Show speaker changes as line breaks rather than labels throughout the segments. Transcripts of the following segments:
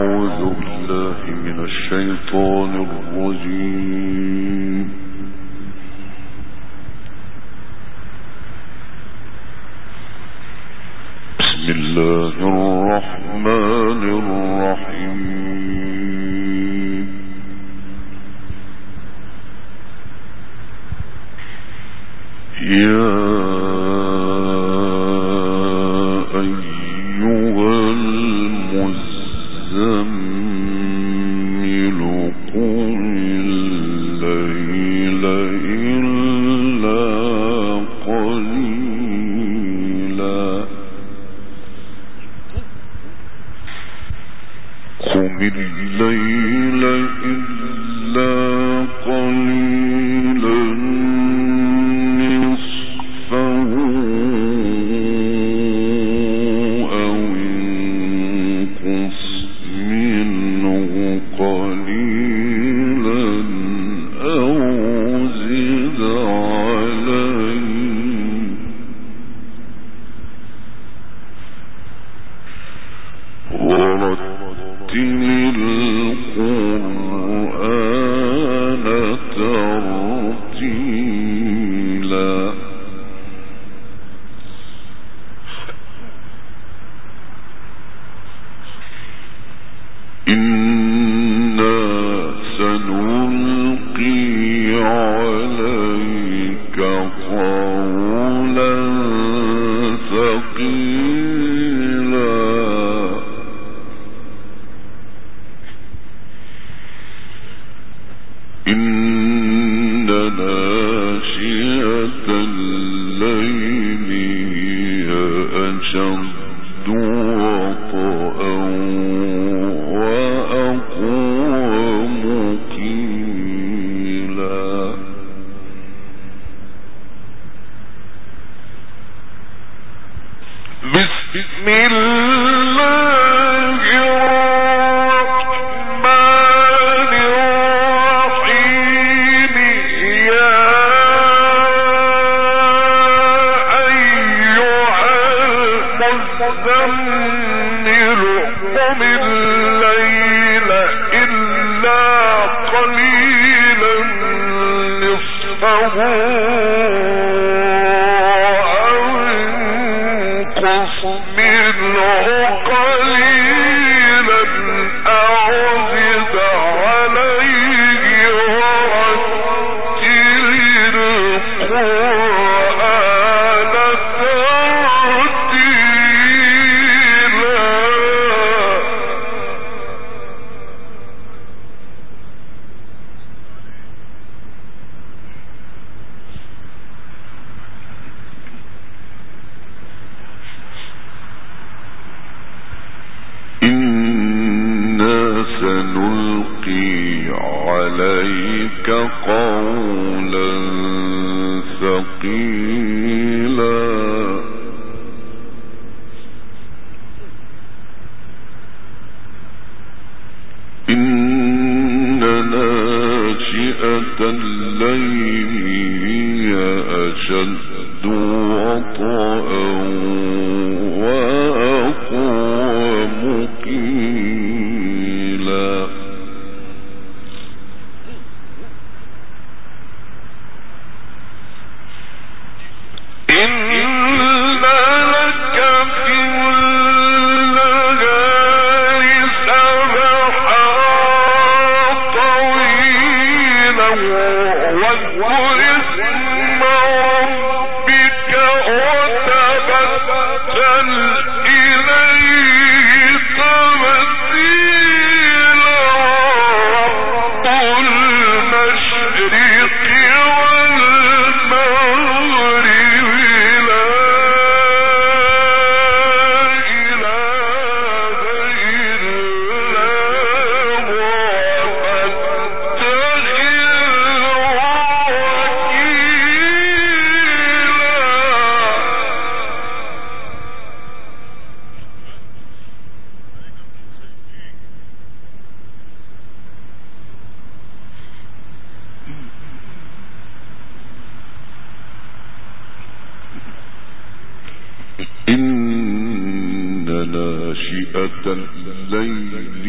ناشئة الليل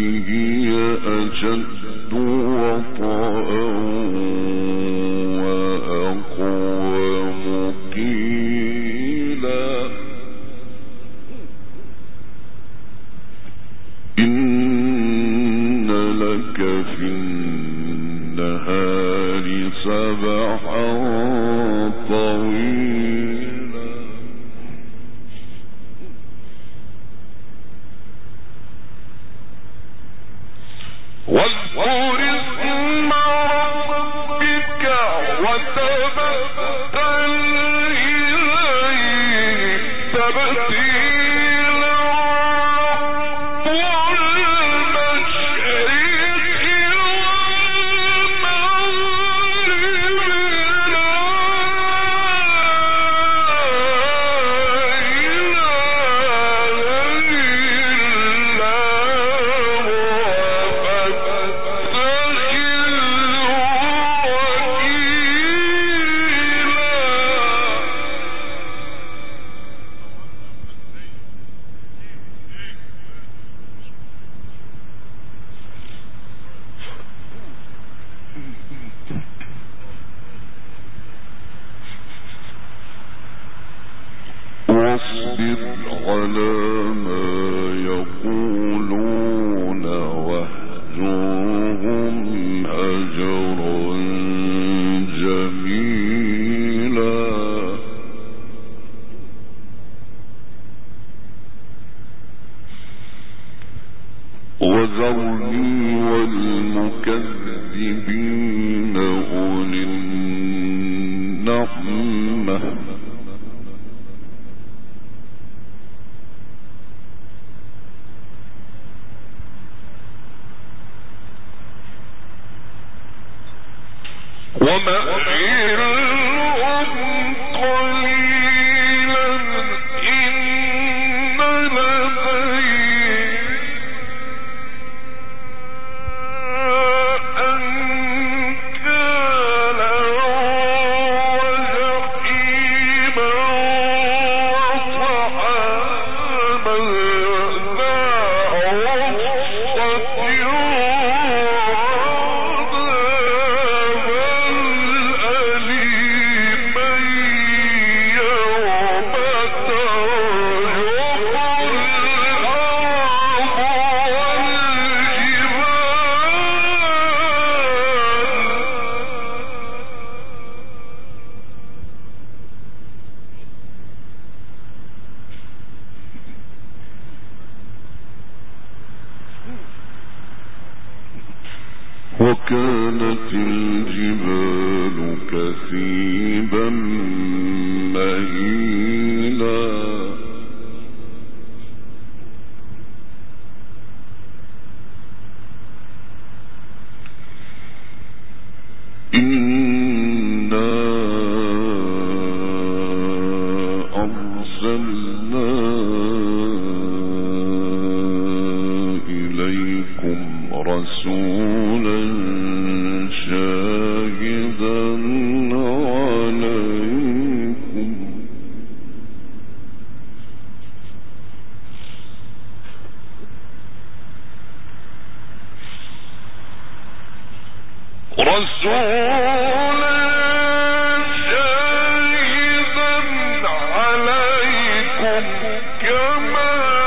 هي أشد وطئا وأقوم قيلا إن لك في النهار سبحا طويلا واذكر اسم ربك وتبتل إليه تبتيلا رب المشرق واصبر على ما يقولون واهجرهم هجرا جميلا وذرني والمكذبين أولي النعمة ومهلهم قليلا إن لدينا أنكالا وجحيما وطعاما ذا غصة وكانت الجبال كثيبا مهيلا إنا أرسلنا إليكم رسولا شاهدا عليكم رسولا شاهدا عليكم كما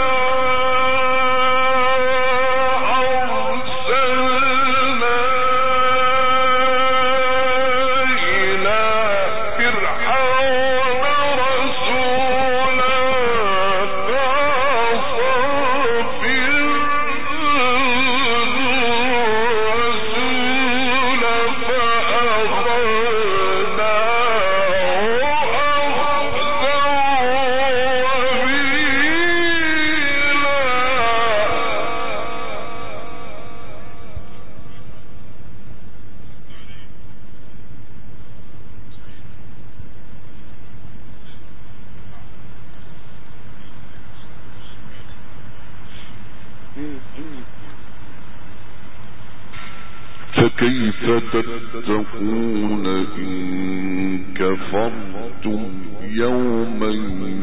فكيف تتقون إن كفرتم يوما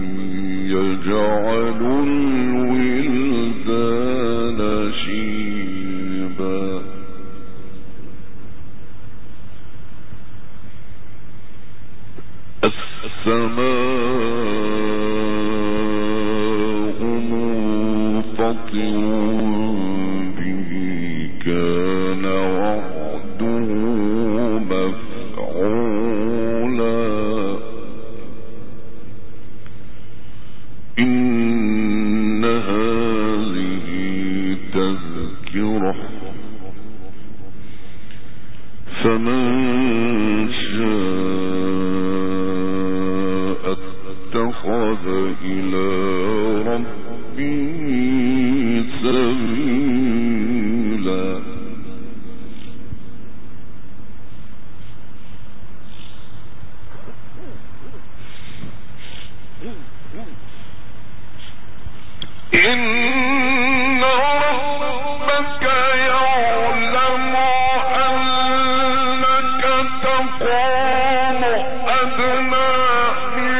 يجعل الولدان شيبا السماء منفطر به كان وعده مفعولا إن هذه تذكرة فمن شاء اتخذ إلى ربه سبيلا إن ربك يعلم أنك تقوم أدنى من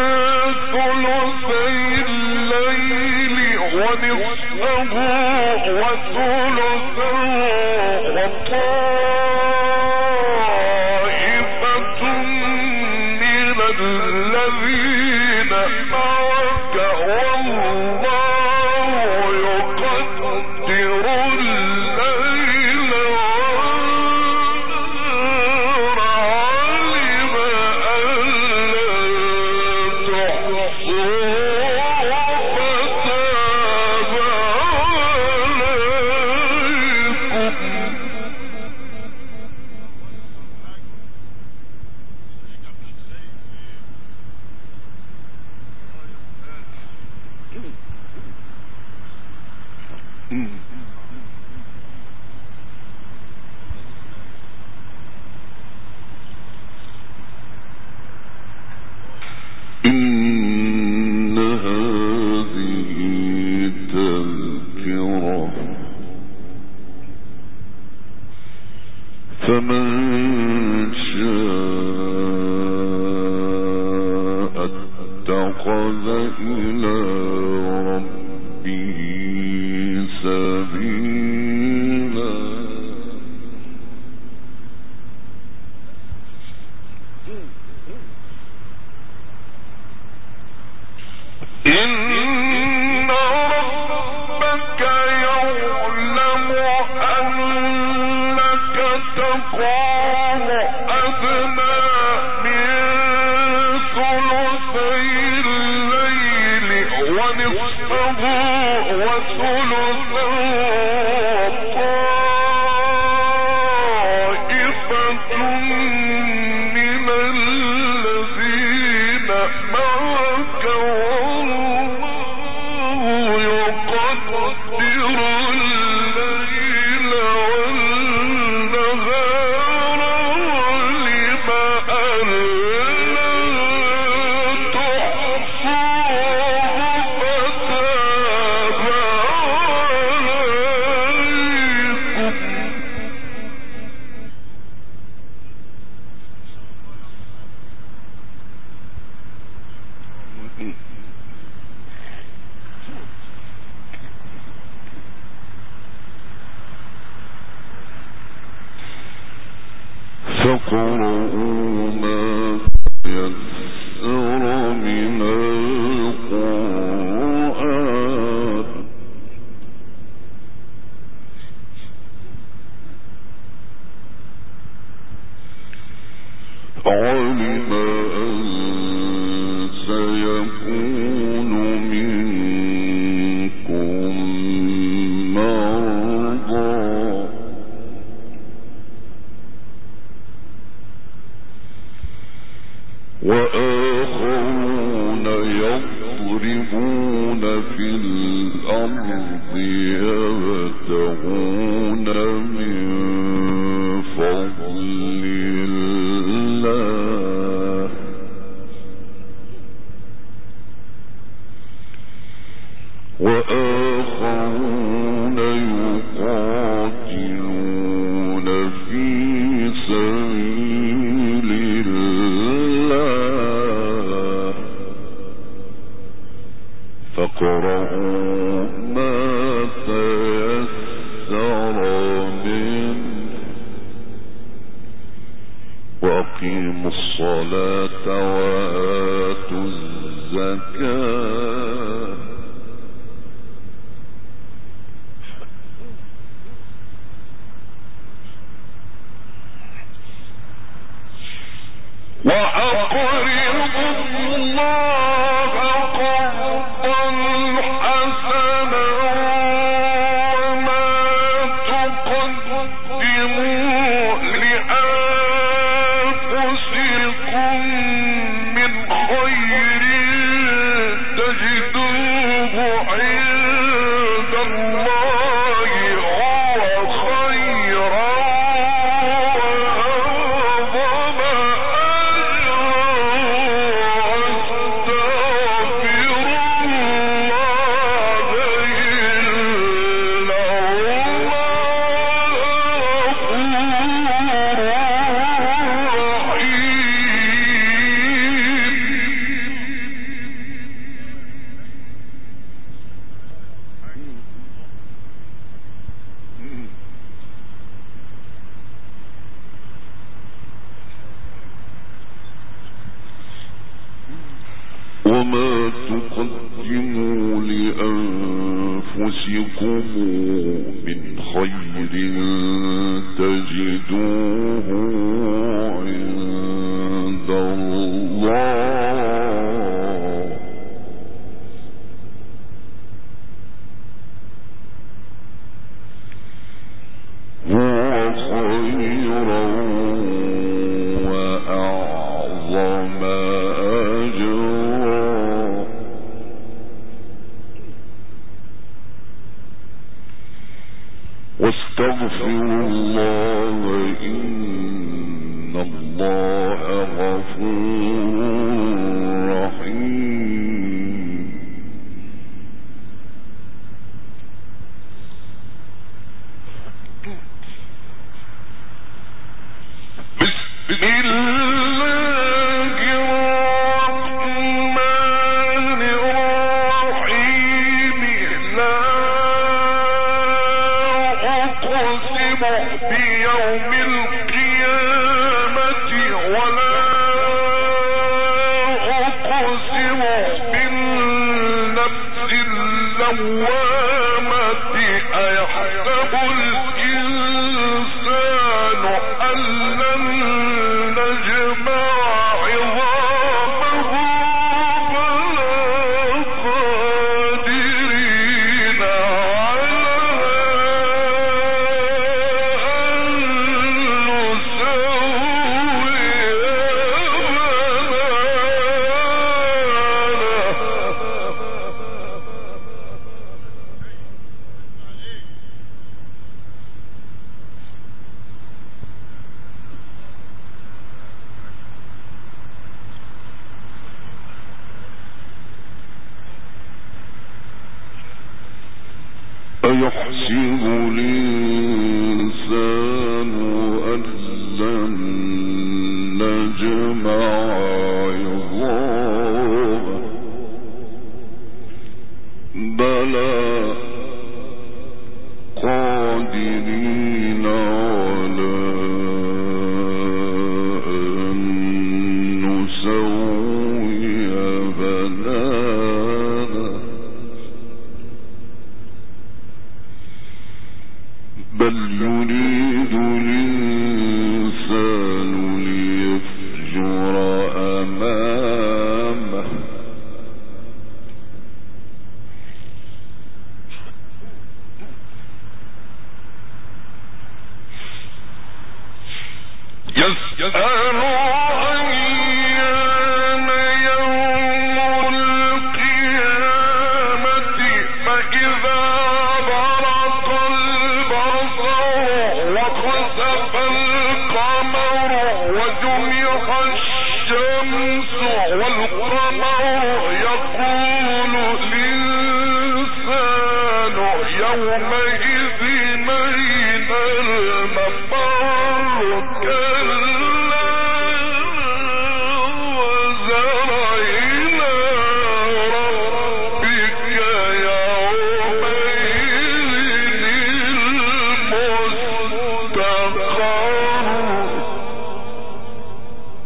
ثلثي الليل ونصفه وثلثه وطائفة من الذين معك والله يقدر الليل والنهار علم أن لن تحصوه فتاب إن هذه تذكرة فمن شاء اتخذ إلى ربه سبيلا إن ربك يعلم أنك تقوم أدنى من ثلثي الليل ونصفه وثلثه طائفة من الذين معك فاقرؤوا ما تيسر من القرآن علم أن سيكون منكم مرضى وآخرون يضربون في الأرض يبتغون من فضل الله وآخرون يقاتلون في سبيل الله فاقرؤوا ما تيسر منه وأقيموا الصلاة وآتوا الزكاة وأقرضوا الله قرضا حسنا وما تقدموا لأنفسكم من خير تجدوه عند الله هو خيرا وأعظم وما تقدموا لأنفسكم من خير تجدوه عند الله هو خيرا وأعظم واستغفروا الله إن الله غفور رحيم بسم الله الرحمن الرحيم لا أقسم بيوم القيامة ولا أقسم بالنفس اللوامة أيحسب الإنسان أن لن نجمع عظامه بلى قادرين أيحسب الإنسان أن لن نجمع عظامه بلى قادرين على أن نسوي بنانه بل يريد الإنسان ليفجر أمامه يسأل أيان يوم القيامة فإذا برق البصر وخسف القمر وجمع الشمس والقمر يقول الإنسان يومئذ أين المفر كلا وزر إلى ربك يومئذ المستقر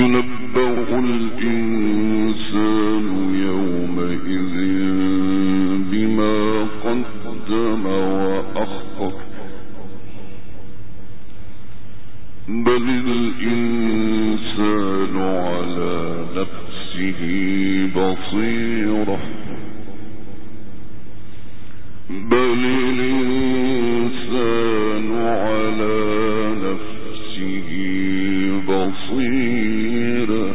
ينبأ الإنسان يومئذ بما قدم وأخر بل الإنسان على نفسه بصيرة بل الإنسان على نفسه بصيرة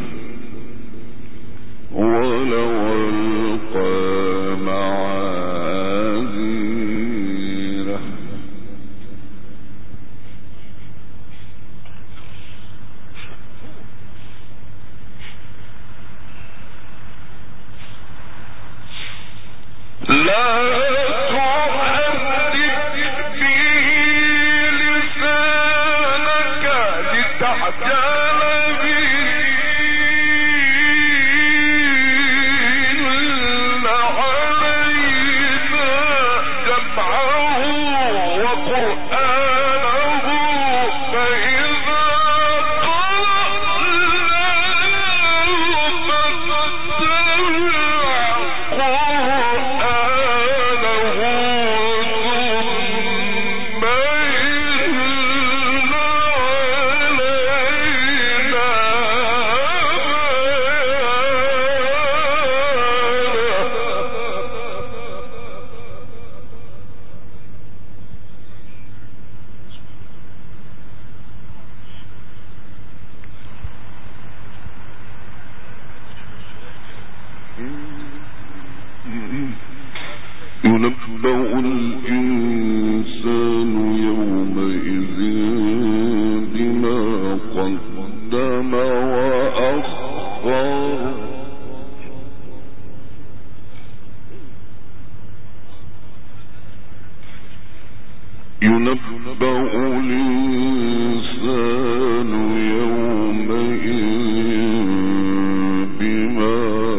ولو ألقى معاذيره لا ينبأ الإنسان يومئذ بما قدم وأخر ينبأ الإنسان يومئذ بما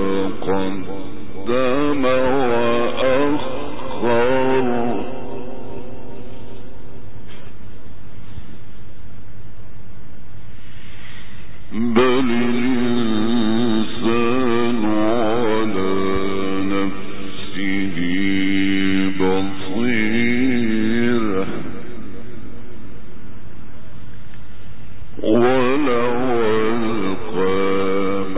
قدم بل الإنسان على نفسه بصيرة ولو ألقى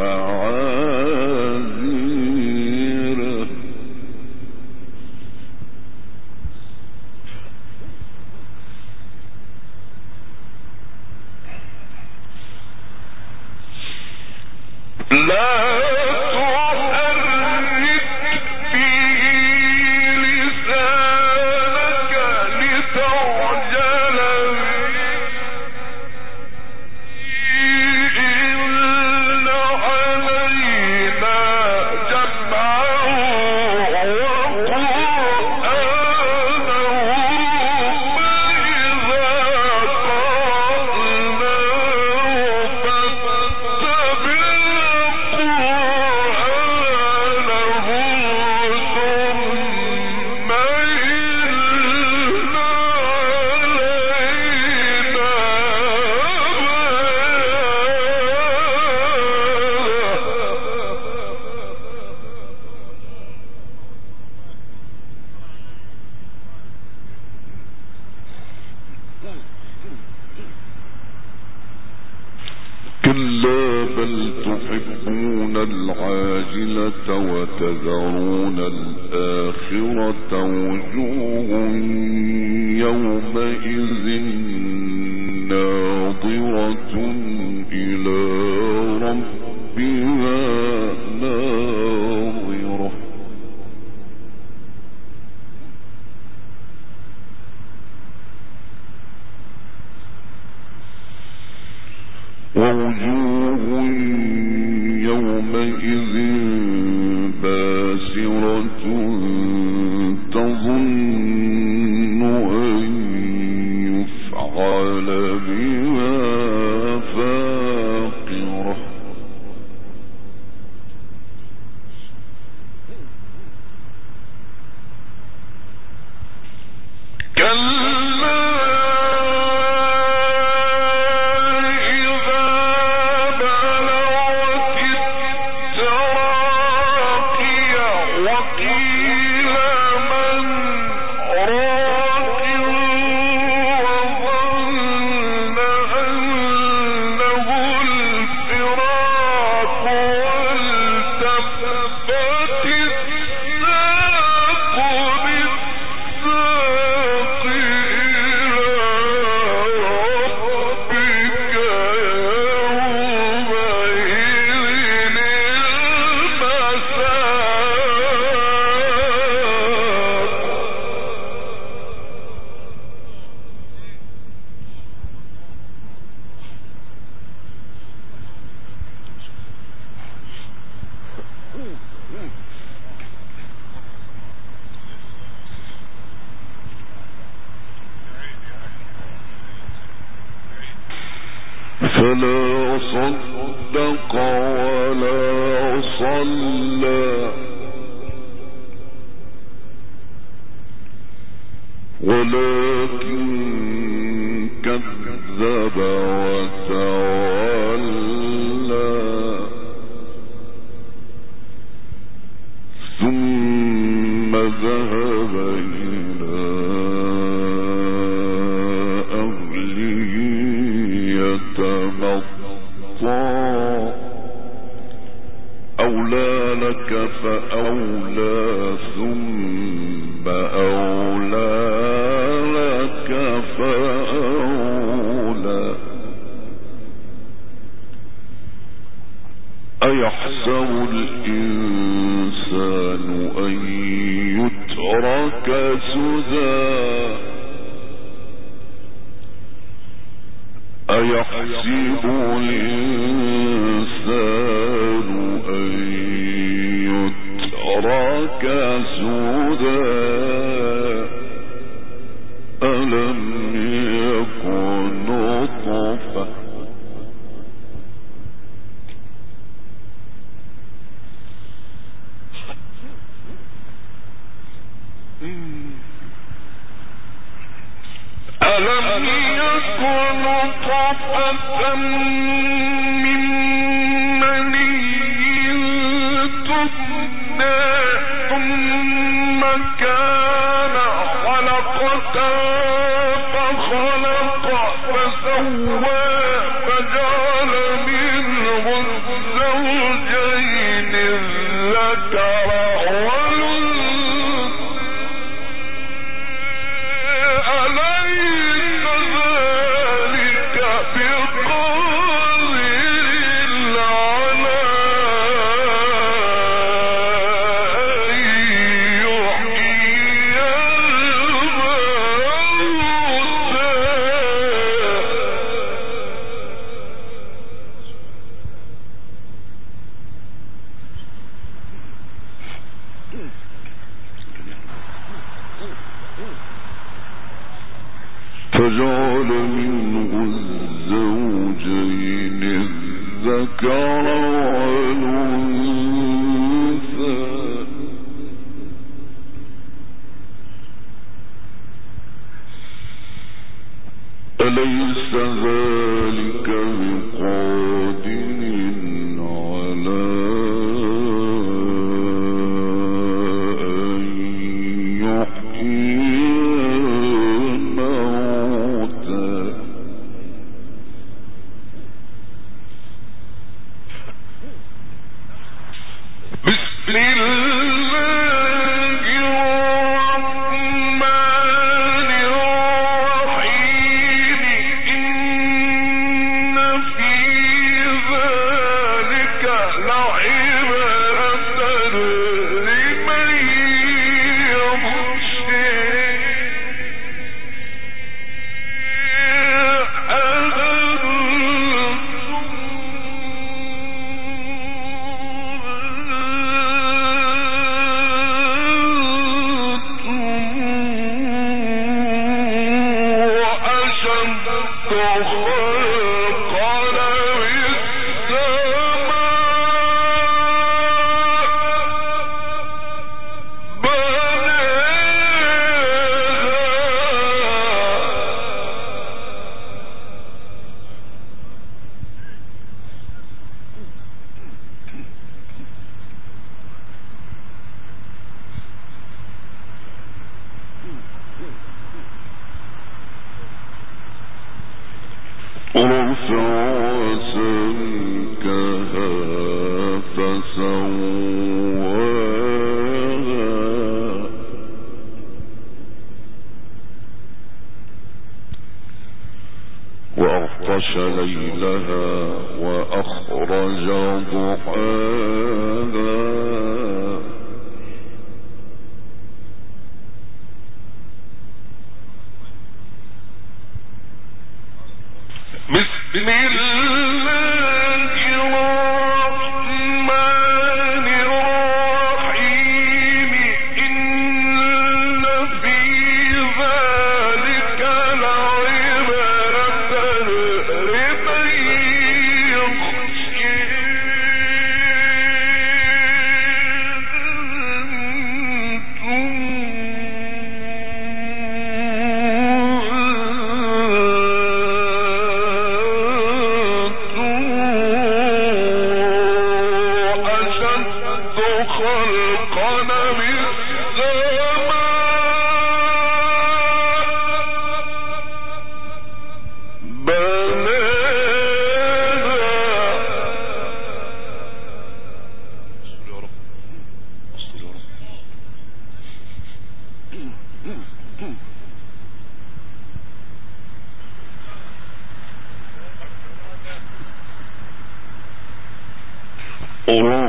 معاذيره لا كلا بل تحبون العاجلة وتذرون الآخرة وجوه يومئذ ناظرة إلى ربها ناظرة ووجوه يومئذ باسرة تظن أن يفعل بها فاقرة كلا إذا بلغت فلا صدق ولا صلى ولكن كذب وتولى ثم ذهب إلى أهله يتمطى أولى لك فأولى ثم أولى لك فأولى أيحسب الإنسان أن يترك سدى أيحسب الإنسان أن يترك سدى ألم يكن نطفة ألم يكن نطفة من مني تمنى ثم كان علقة فخلق فسوى فجعل منه الزوجين الذكر فجعل منه الزوجين الذكر والأنثى أليس ذلك بقادر على أن يحيي وأغطش ليلها وأخرج ضحاها بسم الله الرحمن الرحيم إن في ذلك لعبرة لمن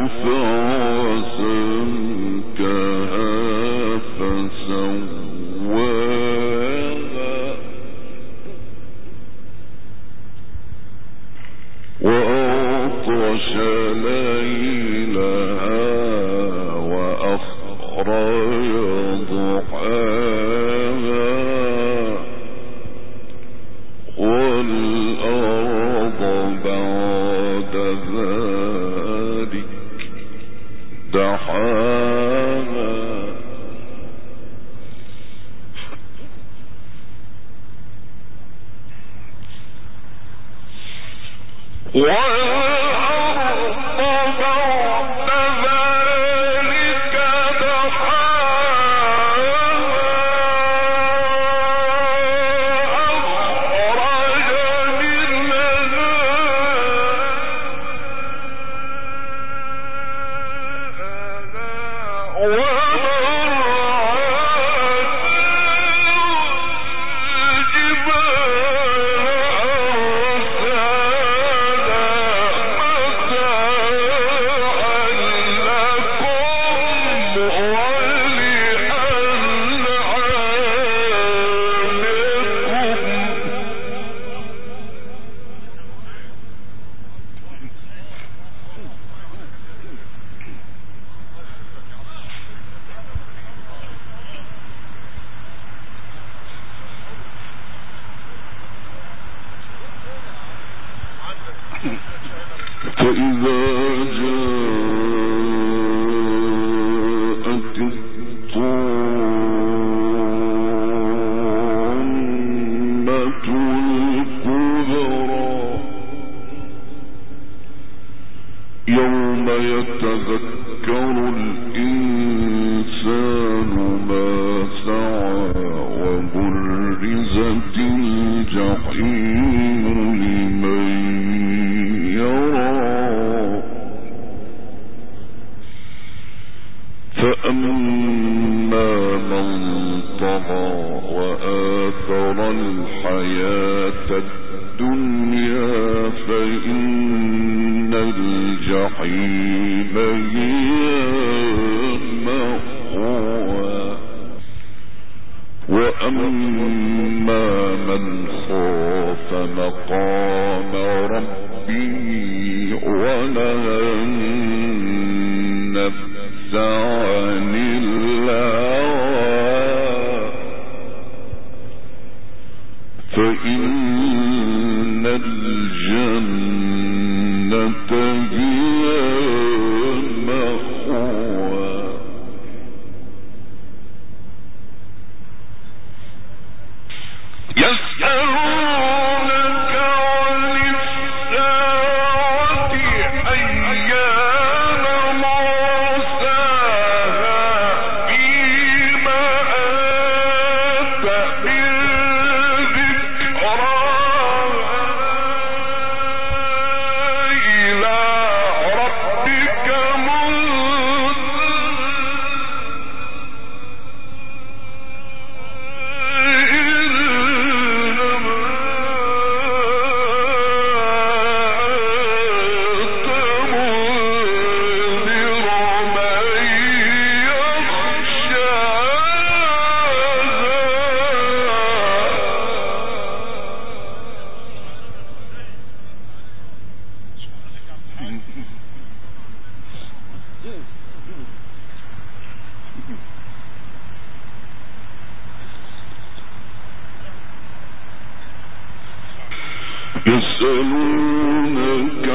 يسألونك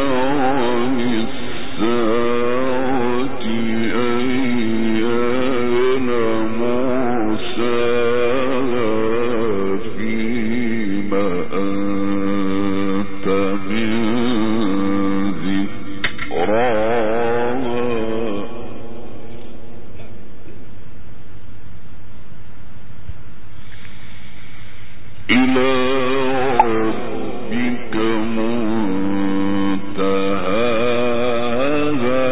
عن الساعة أيان مرساها فيما أنت من ذكراها إلى ربك منتهاها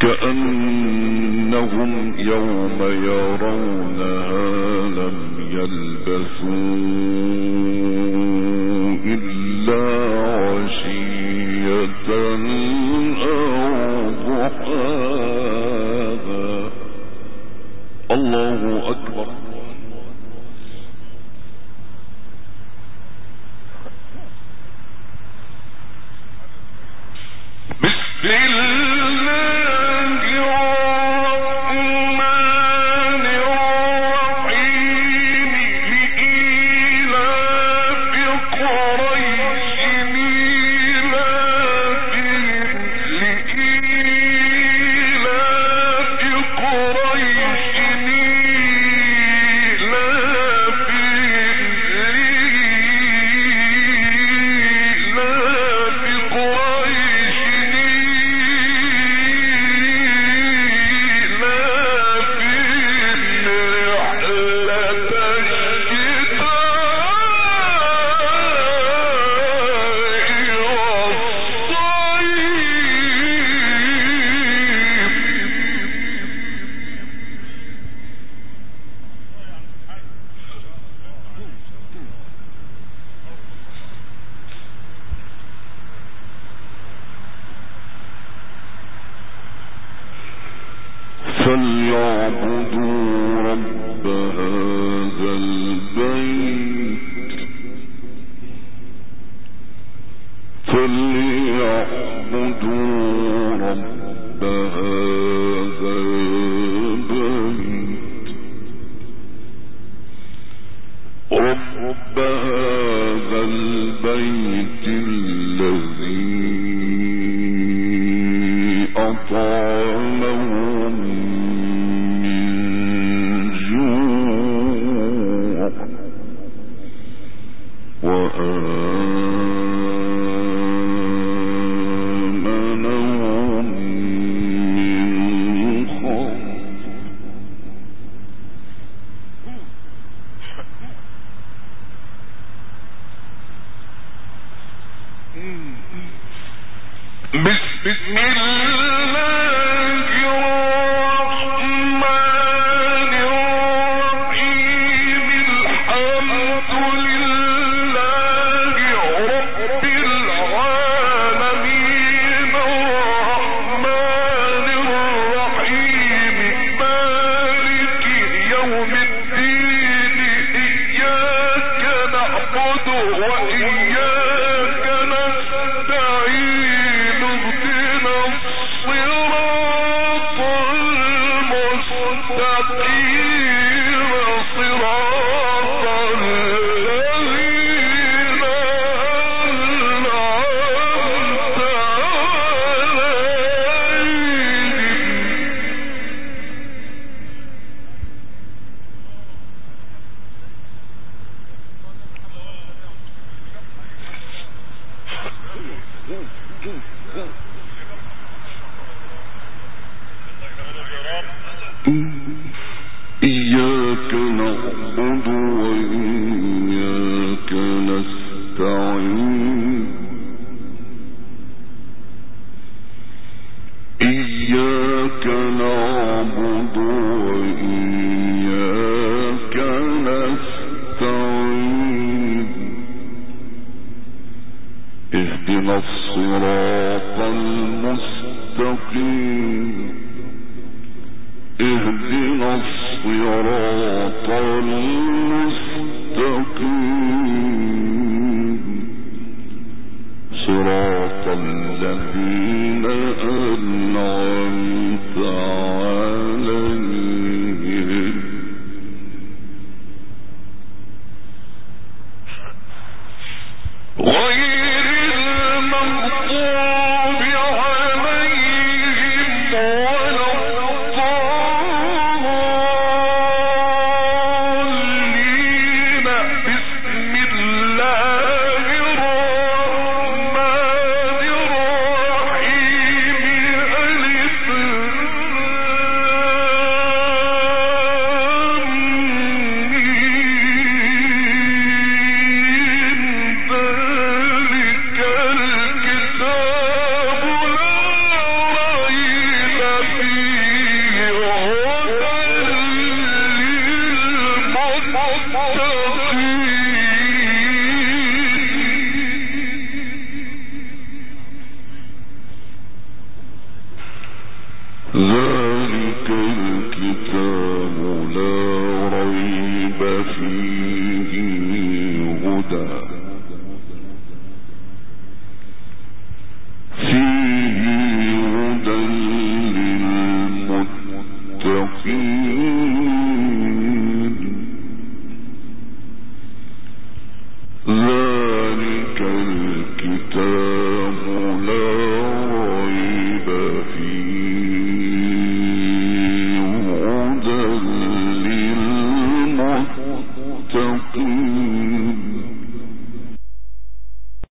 كأنهم يوم يرونها لم يلبثوا إلا عشية أو ضحاها. الله أكبر. بسم الله الرحمن الرحيم. لإيلاف قريش إيلافهم لإيلاف قريش فليعبدوا رب هذا البيت فليعبدوا رب هذا البيت رب هذا البيت الذي أطعمهم من جوع وآمنهم من خوف. بسم الله الرحمن الرحيم. الحمد لله رب العالمين الرحمن الرحيم مالك يوم الدين. إياك نعبد وإياك نستعين. اهدنا الصراط المستقيم صراط الذين أنعمت إياك نعبد وإياك نستعين. إياك نعبد وإياك نستعين. اهدنا الصراط المستقيم. اهدنا الصراط المستقيم صراط الذين أنعمت عليهم غير المغضوب عليهم ولا الضالين. بسم الله الرحمن الرحيم. ذلك الكتاب لا ريب فيه هدى للمتقين ذلك الكتاب لا ريب فيه هدى للمتقين